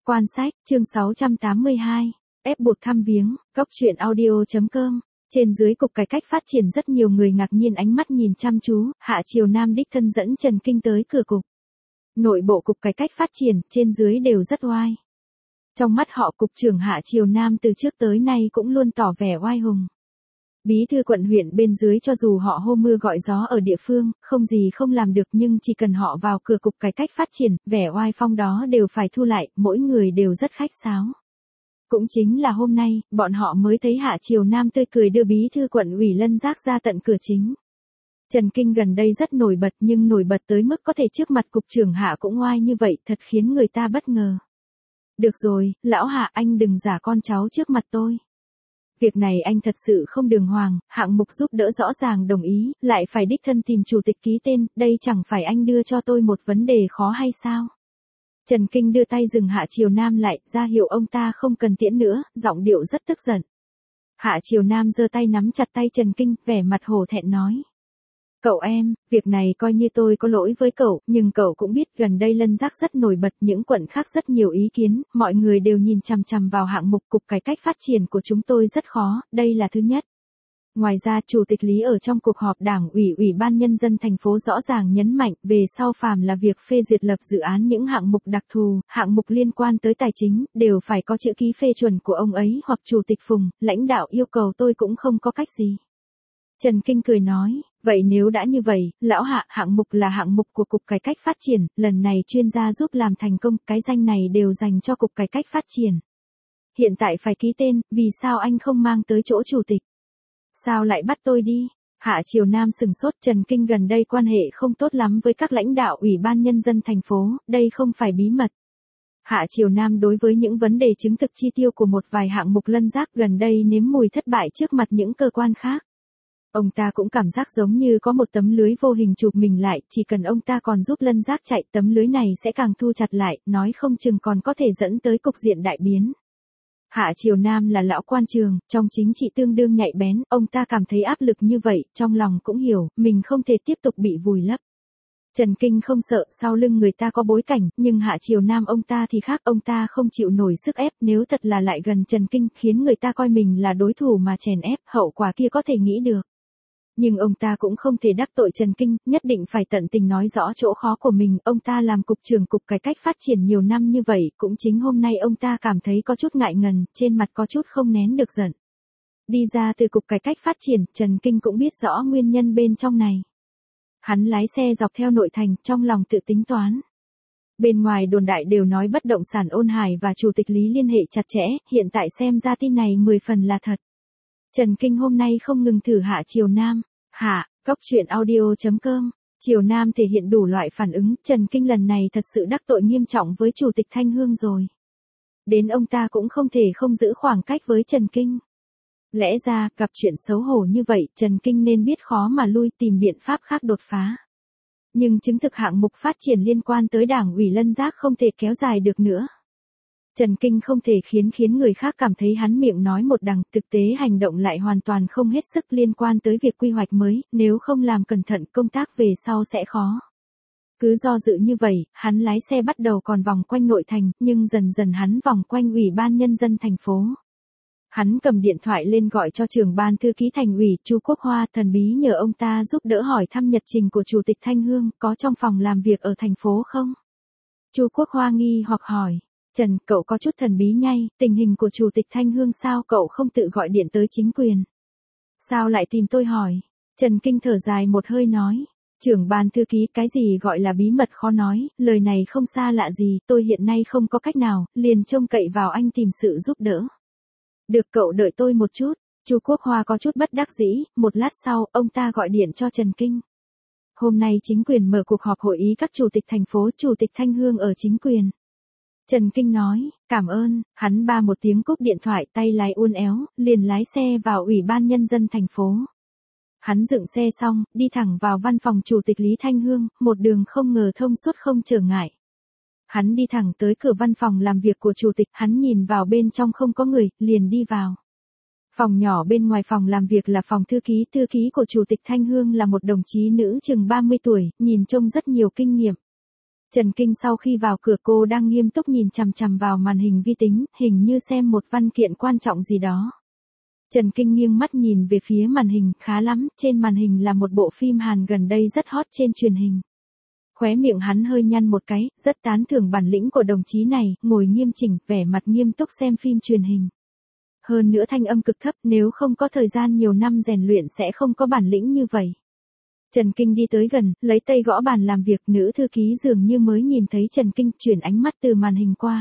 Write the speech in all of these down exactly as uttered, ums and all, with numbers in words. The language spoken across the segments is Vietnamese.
Quan sách, chương sáu trăm tám mươi hai, ép buộc thăm viếng, góc truyện audio.com. Trên dưới cục cải cách phát triển rất nhiều người ngạc nhiên ánh mắt nhìn chăm chú, Hạ Triều Nam đích thân dẫn Trần Kinh tới cửa cục. Nội bộ cục cải cách phát triển, trên dưới đều rất oai. Trong mắt họ cục trưởng Hạ Triều Nam từ trước tới nay cũng luôn tỏ vẻ oai hùng. Bí thư quận huyện bên dưới cho dù họ hô mưa gọi gió ở địa phương, không gì không làm được nhưng chỉ cần họ vào cửa cục cải cách phát triển, vẻ oai phong đó đều phải thu lại, mỗi người đều rất khách sáo. Cũng chính là hôm nay, bọn họ mới thấy Hạ Triều Nam tươi cười đưa bí thư quận ủy Lân Giác ra tận cửa chính. Trần Kinh gần đây rất nổi bật nhưng nổi bật tới mức có thể trước mặt cục trưởng Hạ cũng oai như vậy thật khiến người ta bất ngờ. Được rồi, lão Hạ anh đừng giả con cháu trước mặt tôi. Việc này anh thật sự không đường hoàng, hạng mục giúp đỡ rõ ràng đồng ý, lại phải đích thân tìm chủ tịch ký tên, đây chẳng phải anh đưa cho tôi một vấn đề khó hay sao? Trần Kinh đưa tay dừng Hạ Triều Nam lại, ra hiệu ông ta không cần tiễn nữa, giọng điệu rất tức giận. Hạ Triều Nam giơ tay nắm chặt tay Trần Kinh, vẻ mặt hổ thẹn nói. Cậu em, việc này coi như tôi có lỗi với cậu, nhưng cậu cũng biết gần đây Lân Giác rất nổi bật, những quận khác rất nhiều ý kiến, mọi người đều nhìn chằm chằm vào hạng mục cục cải cách phát triển của chúng tôi rất khó, đây là thứ nhất. Ngoài ra Chủ tịch Lý ở trong cuộc họp Đảng ủy Ủy ban Nhân dân thành phố rõ ràng nhấn mạnh về sau phàm là việc phê duyệt lập dự án những hạng mục đặc thù, hạng mục liên quan tới tài chính, đều phải có chữ ký phê chuẩn của ông ấy hoặc Chủ tịch Phùng, lãnh đạo yêu cầu tôi cũng không có cách gì. Trần Kinh cười nói, vậy nếu đã như vậy, lão Hạ, hạng mục là hạng mục của Cục Cải cách phát triển, lần này chuyên gia giúp làm thành công, cái danh này đều dành cho Cục Cải cách phát triển. Hiện tại phải ký tên, vì sao anh không mang tới chỗ chủ tịch? Sao lại bắt tôi đi? Hạ Triều Nam sừng sốt. Trần Kinh gần đây quan hệ không tốt lắm với các lãnh đạo Ủy ban Nhân dân thành phố, đây không phải bí mật. Hạ Triều Nam đối với những vấn đề chứng thực chi tiêu của một vài hạng mục Lân Giác gần đây nếm mùi thất bại trước mặt những cơ quan khác. Ông ta cũng cảm giác giống như có một tấm lưới vô hình chụp mình lại, chỉ cần ông ta còn giúp Lân Giác chạy, tấm lưới này sẽ càng thu chặt lại, nói không chừng còn có thể dẫn tới cục diện đại biến. Hạ Triều Nam là lão quan trường, trong chính trị tương đương nhạy bén, ông ta cảm thấy áp lực như vậy, trong lòng cũng hiểu, mình không thể tiếp tục bị vùi lấp. Trần Kinh không sợ sau lưng người ta có bối cảnh, nhưng Hạ Triều Nam ông ta thì khác, ông ta không chịu nổi sức ép, nếu thật là lại gần Trần Kinh, khiến người ta coi mình là đối thủ mà chèn ép, hậu quả kia có thể nghĩ được. Nhưng ông ta cũng không thể đắc tội Trần Kinh, nhất định phải tận tình nói rõ chỗ khó của mình, ông ta làm cục trưởng Cục Cải cách phát triển nhiều năm như vậy, cũng chính hôm nay ông ta cảm thấy có chút ngại ngần, trên mặt có chút không nén được giận. Đi ra từ Cục Cải cách phát triển, Trần Kinh cũng biết rõ nguyên nhân bên trong này. Hắn lái xe dọc theo nội thành, trong lòng tự tính toán. Bên ngoài đồn đại đều nói bất động sản Ôn Hải và Chủ tịch Lý liên hệ chặt chẽ, hiện tại xem ra tin này mười phần là thật. Trần Kinh hôm nay không ngừng thử Hạ Triều Nam. Hạ, góc truyện audio.com. Triều Nam thể hiện đủ loại phản ứng, Trần Kinh lần này thật sự đắc tội nghiêm trọng với Chủ tịch Thanh Hương rồi. Đến ông ta cũng không thể không giữ khoảng cách với Trần Kinh. Lẽ ra, gặp chuyện xấu hổ như vậy, Trần Kinh nên biết khó mà lui tìm biện pháp khác đột phá. Nhưng chứng thực hạng mục phát triển liên quan tới Đảng ủy Lân Giác không thể kéo dài được nữa. Trần Kinh không thể khiến khiến người khác cảm thấy hắn miệng nói một đằng, thực tế hành động lại hoàn toàn không hết sức liên quan tới việc quy hoạch mới, nếu không làm cẩn thận công tác về sau sẽ khó. Cứ do dự như vậy, hắn lái xe bắt đầu còn vòng quanh nội thành, nhưng dần dần hắn vòng quanh Ủy ban Nhân dân thành phố. Hắn cầm điện thoại lên gọi cho trưởng ban thư ký thành ủy, Chu Quốc Hoa, thần bí nhờ ông ta giúp đỡ hỏi thăm nhật trình của Chủ tịch Thanh Hương, có trong phòng làm việc ở thành phố không? Chu Quốc Hoa nghi hoặc hỏi. Trần, cậu có chút thần bí nhây, tình hình của Chủ tịch Thanh Hương sao cậu không tự gọi điện tới chính quyền? Sao lại tìm tôi hỏi? Trần Kinh thở dài một hơi nói. Trưởng ban thư ký, cái gì gọi là bí mật khó nói, lời này không xa lạ gì, tôi hiện nay không có cách nào, liền trông cậy vào anh tìm sự giúp đỡ. Được, cậu đợi tôi một chút. Chu Quốc Hoa có chút bất đắc dĩ, một lát sau, ông ta gọi điện cho Trần Kinh. Hôm nay chính quyền mở cuộc họp hội ý các chủ tịch thành phố, Chủ tịch Thanh Hương ở chính quyền. Trần Kinh nói, cảm ơn, hắn ba một tiếng cúp điện thoại, tay lái uốn éo, liền lái xe vào Ủy ban Nhân dân thành phố. Hắn dựng xe xong, đi thẳng vào văn phòng Chủ tịch Lý Thanh Hương, một đường không ngờ thông suốt không trở ngại. Hắn đi thẳng tới cửa văn phòng làm việc của Chủ tịch, hắn nhìn vào bên trong không có người, liền đi vào. Phòng nhỏ bên ngoài phòng làm việc là phòng thư ký, thư ký của Chủ tịch Thanh Hương là một đồng chí nữ chừng ba mươi tuổi, nhìn trông rất nhiều kinh nghiệm. Trần Kinh sau khi vào cửa cô đang nghiêm túc nhìn chằm chằm vào màn hình vi tính, hình như xem một văn kiện quan trọng gì đó. Trần Kinh nghiêng mắt nhìn về phía màn hình, khá lắm, trên màn hình là một bộ phim Hàn gần đây rất hot trên truyền hình. Khóe miệng hắn hơi nhăn một cái, rất tán thưởng bản lĩnh của đồng chí này, ngồi nghiêm chỉnh, vẻ mặt nghiêm túc xem phim truyền hình. Hơn nữa thanh âm cực thấp, nếu không có thời gian nhiều năm rèn luyện sẽ không có bản lĩnh như vậy. Trần Kinh đi tới gần, lấy tay gõ bàn làm việc, nữ thư ký dường như mới nhìn thấy Trần Kinh, chuyển ánh mắt từ màn hình qua.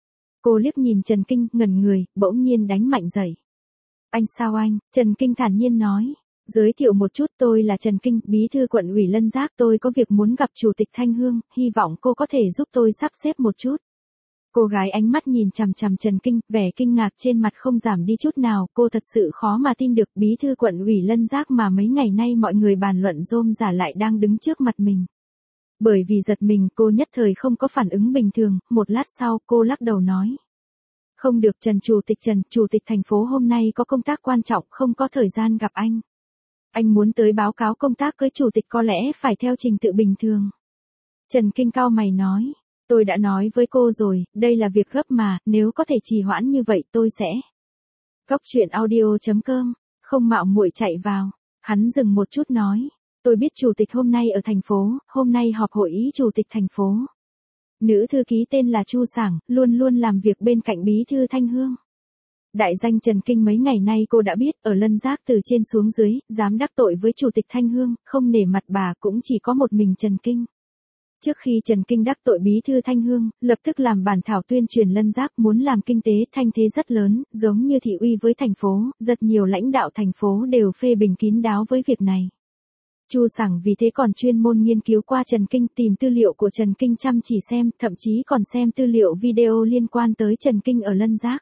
Cô liếc nhìn Trần Kinh, ngẩn người, bỗng nhiên đánh mạnh dậy. Anh sao anh? Trần Kinh thản nhiên nói. Giới thiệu một chút, tôi là Trần Kinh, bí thư quận ủy Lân Giác, tôi có việc muốn gặp Chủ tịch Thanh Hương, hy vọng cô có thể giúp tôi sắp xếp một chút. Cô gái ánh mắt nhìn chằm chằm Trần Kinh, vẻ kinh ngạc trên mặt không giảm đi chút nào, cô thật sự khó mà tin được bí thư quận ủy Lân Giác mà mấy ngày nay mọi người bàn luận rôm rả lại đang đứng trước mặt mình. Bởi vì giật mình, cô nhất thời không có phản ứng bình thường, một lát sau cô lắc đầu nói. Không được Trần Chủ tịch Trần, Chủ tịch thành phố hôm nay có công tác quan trọng, không có thời gian gặp anh. Anh muốn tới báo cáo công tác với Chủ tịch có lẽ phải theo trình tự bình thường. Trần Kinh cau mày nói. Tôi đã nói với cô rồi, đây là việc gấp mà, nếu có thể trì hoãn như vậy tôi sẽ. Góc chuyện audio chấm com, không mạo muội chạy vào. Hắn dừng một chút nói. Tôi biết Chủ tịch hôm nay ở thành phố, hôm nay họp hội ý Chủ tịch thành phố. Nữ thư ký tên là Chu Sảng, luôn luôn làm việc bên cạnh bí thư Thanh Hương. Đại danh Trần Kinh mấy ngày nay cô đã biết, ở Lân Giác từ trên xuống dưới, dám đắc tội với Chủ tịch Thanh Hương, không nể mặt bà cũng chỉ có một mình Trần Kinh. Trước khi Trần Kinh đắc tội bí thư Thanh Hương, lập tức làm bản thảo tuyên truyền Lân Giác muốn làm kinh tế thanh thế rất lớn, giống như thị uy với thành phố, rất nhiều lãnh đạo thành phố đều phê bình kín đáo với việc này. Chu Sảng vì thế còn chuyên môn nghiên cứu qua Trần Kinh, tìm tư liệu của Trần Kinh chăm chỉ xem, thậm chí còn xem tư liệu video liên quan tới Trần Kinh ở Lân Giác.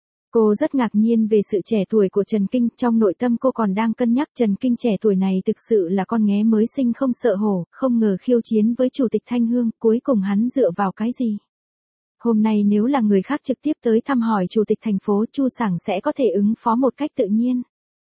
Cô rất ngạc nhiên về sự trẻ tuổi của Trần Kinh, trong nội tâm cô còn đang cân nhắc Trần Kinh trẻ tuổi này thực sự là con nghé mới sinh không sợ hổ, không ngờ khiêu chiến với Chủ tịch Thanh Hương, cuối cùng hắn dựa vào cái gì? Hôm nay nếu là người khác trực tiếp tới thăm hỏi Chủ tịch thành phố, Chu Sảng sẽ có thể ứng phó một cách tự nhiên.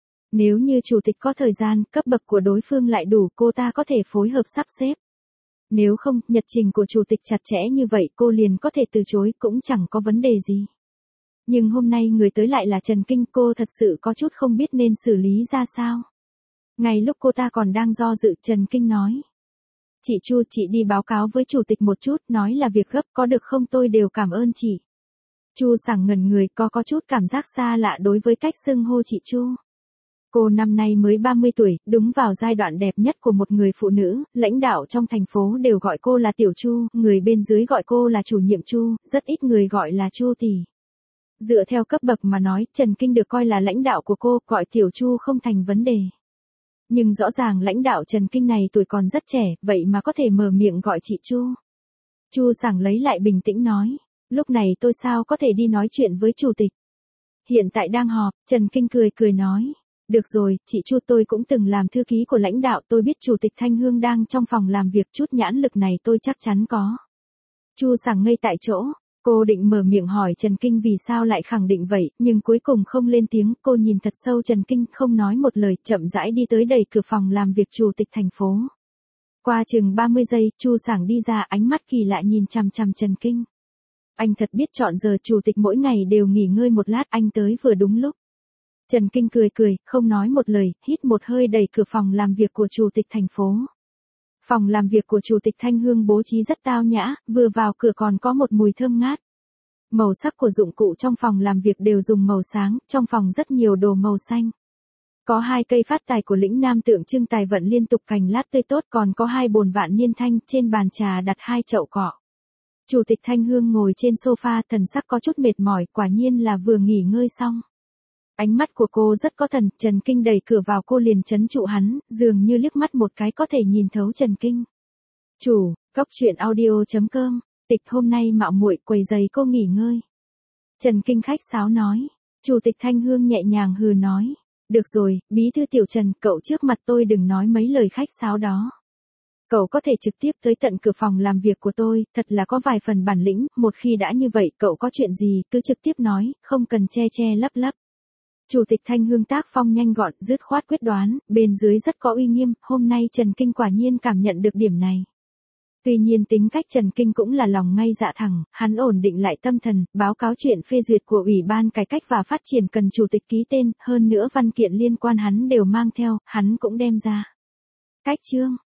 Nếu như Chủ tịch có thời gian, cấp bậc của đối phương lại đủ, cô ta có thể phối hợp sắp xếp. Nếu không, nhật trình của Chủ tịch chặt chẽ như vậy cô liền có thể từ chối, cũng chẳng có vấn đề gì. Nhưng hôm nay người tới lại là Trần Kinh, cô thật sự có chút không biết nên xử lý ra sao. Ngay lúc cô ta còn đang do dự, Trần Kinh nói. Chị Chu, chị đi báo cáo với Chủ tịch một chút, nói là việc gấp, có được không? Tôi đều cảm ơn chị. Chu Sảng ngẩn người, có có chút cảm giác xa lạ đối với cách xưng hô chị Chu. Cô năm nay mới ba mươi tuổi, đúng vào giai đoạn đẹp nhất của một người phụ nữ, lãnh đạo trong thành phố đều gọi cô là Tiểu Chu, người bên dưới gọi cô là chủ nhiệm Chu, rất ít người gọi là Chu tỷ. Dựa theo cấp bậc mà nói, Trần Kinh được coi là lãnh đạo của cô, gọi Tiểu Chu không thành vấn đề. Nhưng rõ ràng lãnh đạo Trần Kinh này tuổi còn rất trẻ, vậy mà có thể mở miệng gọi chị Chu. Chu Sảng lấy lại bình tĩnh nói, lúc này tôi sao có thể đi nói chuyện với Chủ tịch. Hiện tại đang họp, Trần Kinh cười cười nói. Được rồi, chị Chu, tôi cũng từng làm thư ký của lãnh đạo, tôi biết Chủ tịch Thanh Hương đang trong phòng làm việc, chút nhãn lực này tôi chắc chắn có. Chu Sảng ngây tại chỗ, cô định mở miệng hỏi Trần Kinh vì sao lại khẳng định vậy, nhưng cuối cùng không lên tiếng, cô nhìn thật sâu Trần Kinh, không nói một lời, chậm rãi đi tới đẩy cửa phòng làm việc Chủ tịch thành phố. Qua chừng ba mươi giây, Chu Sảng đi ra, ánh mắt kỳ lạ nhìn chằm chằm Trần Kinh. Anh thật biết chọn giờ, Chủ tịch mỗi ngày đều nghỉ ngơi một lát, anh tới vừa đúng lúc. Trần Kinh cười cười, không nói một lời, hít một hơi đẩy cửa phòng làm việc của Chủ tịch thành phố. Phòng làm việc của Chủ tịch Thanh Hương bố trí rất tao nhã, vừa vào cửa còn có một mùi thơm ngát. Màu sắc của dụng cụ trong phòng làm việc đều dùng màu sáng, trong phòng rất nhiều đồ màu xanh. Có hai cây phát tài của lĩnh nam tượng trưng tài vận liên tục, cành lát tươi tốt, còn có hai bồn vạn niên thanh, trên bàn trà đặt hai chậu cọ. Chủ tịch Thanh Hương ngồi trên sofa, thần sắc có chút mệt mỏi, quả nhiên là vừa nghỉ ngơi xong. Ánh mắt của cô rất có thần, Trần Kinh đẩy cửa vào cô liền trấn trụ hắn, dường như liếc mắt một cái có thể nhìn thấu Trần Kinh. Chủ, góc chuyện audio chấm com, tịch hôm nay mạo muội quầy giày cô nghỉ ngơi. Trần Kinh khách sáo nói. Chủ tịch Thanh Hương nhẹ nhàng hừ nói. Được rồi, bí thư Tiểu Trần, cậu trước mặt tôi đừng nói mấy lời khách sáo đó. Cậu có thể trực tiếp tới tận cửa phòng làm việc của tôi, thật là có vài phần bản lĩnh, một khi đã như vậy cậu có chuyện gì cứ trực tiếp nói, không cần che che lấp lấp. Chủ tịch Thanh Hương tác phong nhanh gọn, dứt khoát quyết đoán, bên dưới rất có uy nghiêm, hôm nay Trần Kinh quả nhiên cảm nhận được điểm này. Tuy nhiên tính cách Trần Kinh cũng là lòng ngay dạ thẳng, hắn ổn định lại tâm thần, báo cáo chuyện phê duyệt của Ủy ban Cải cách và Phát triển cần chủ tịch ký tên, hơn nữa văn kiện liên quan hắn đều mang theo, hắn cũng đem ra. Cách chương